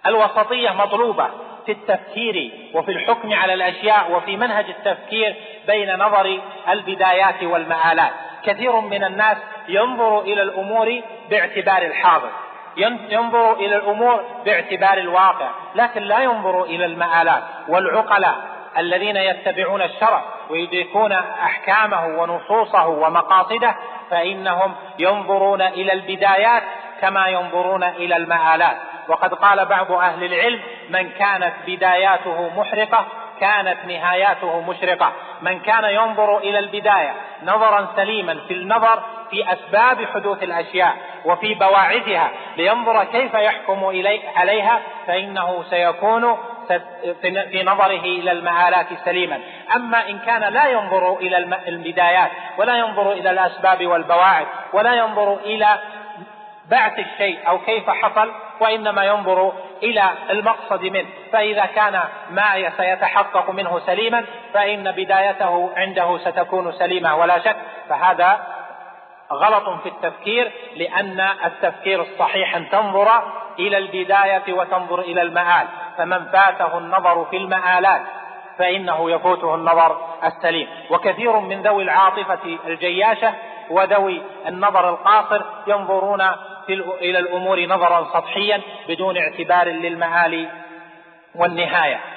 الوسطية مطلوبة في التفكير وفي الحكم على الأشياء وفي منهج التفكير بين نظر البدايات والمآلات. كثير من الناس ينظر إلى الأمور باعتبار الحاضر، ينظر إلى الأمور باعتبار الواقع، لكن لا ينظر إلى المآلات. والعقلاء الذين يتبعون الشرع ويدركون أحكامه ونصوصه ومقاصده فإنهم ينظرون إلى البدايات كما ينظرون إلى المآلات. وقد قال بعض أهل العلم: من كانت بداياته محرقة كانت نهاياته مشرقة. من كان ينظر إلى البداية نظرا سليما في النظر في أسباب حدوث الأشياء وفي بواعثها لينظر كيف يحكم عليها فإنه سيكون في نظره إلى المآلات سليما. أما إن كان لا ينظر إلى البدايات ولا ينظر إلى الأسباب والبواعث ولا ينظر إلى بعث الشيء أو كيف حصل، وإنما ينظر إلى المقصد منه، فإذا كان ما سيتحقق منه سليما فإن بدايته عنده ستكون سليمة ولا شك. فهذا غلط في التفكير، لأن التفكير الصحيح أن تنظر إلى البداية وتنظر إلى المآل. فمن فاته النظر في المآلات فإنه يفوته النظر السليم. وكثير من ذوي العاطفة الجياشة وذوي النظر القاصر ينظرون إلى الأمور نظرا سطحيا بدون اعتبار للمآل والنهاية.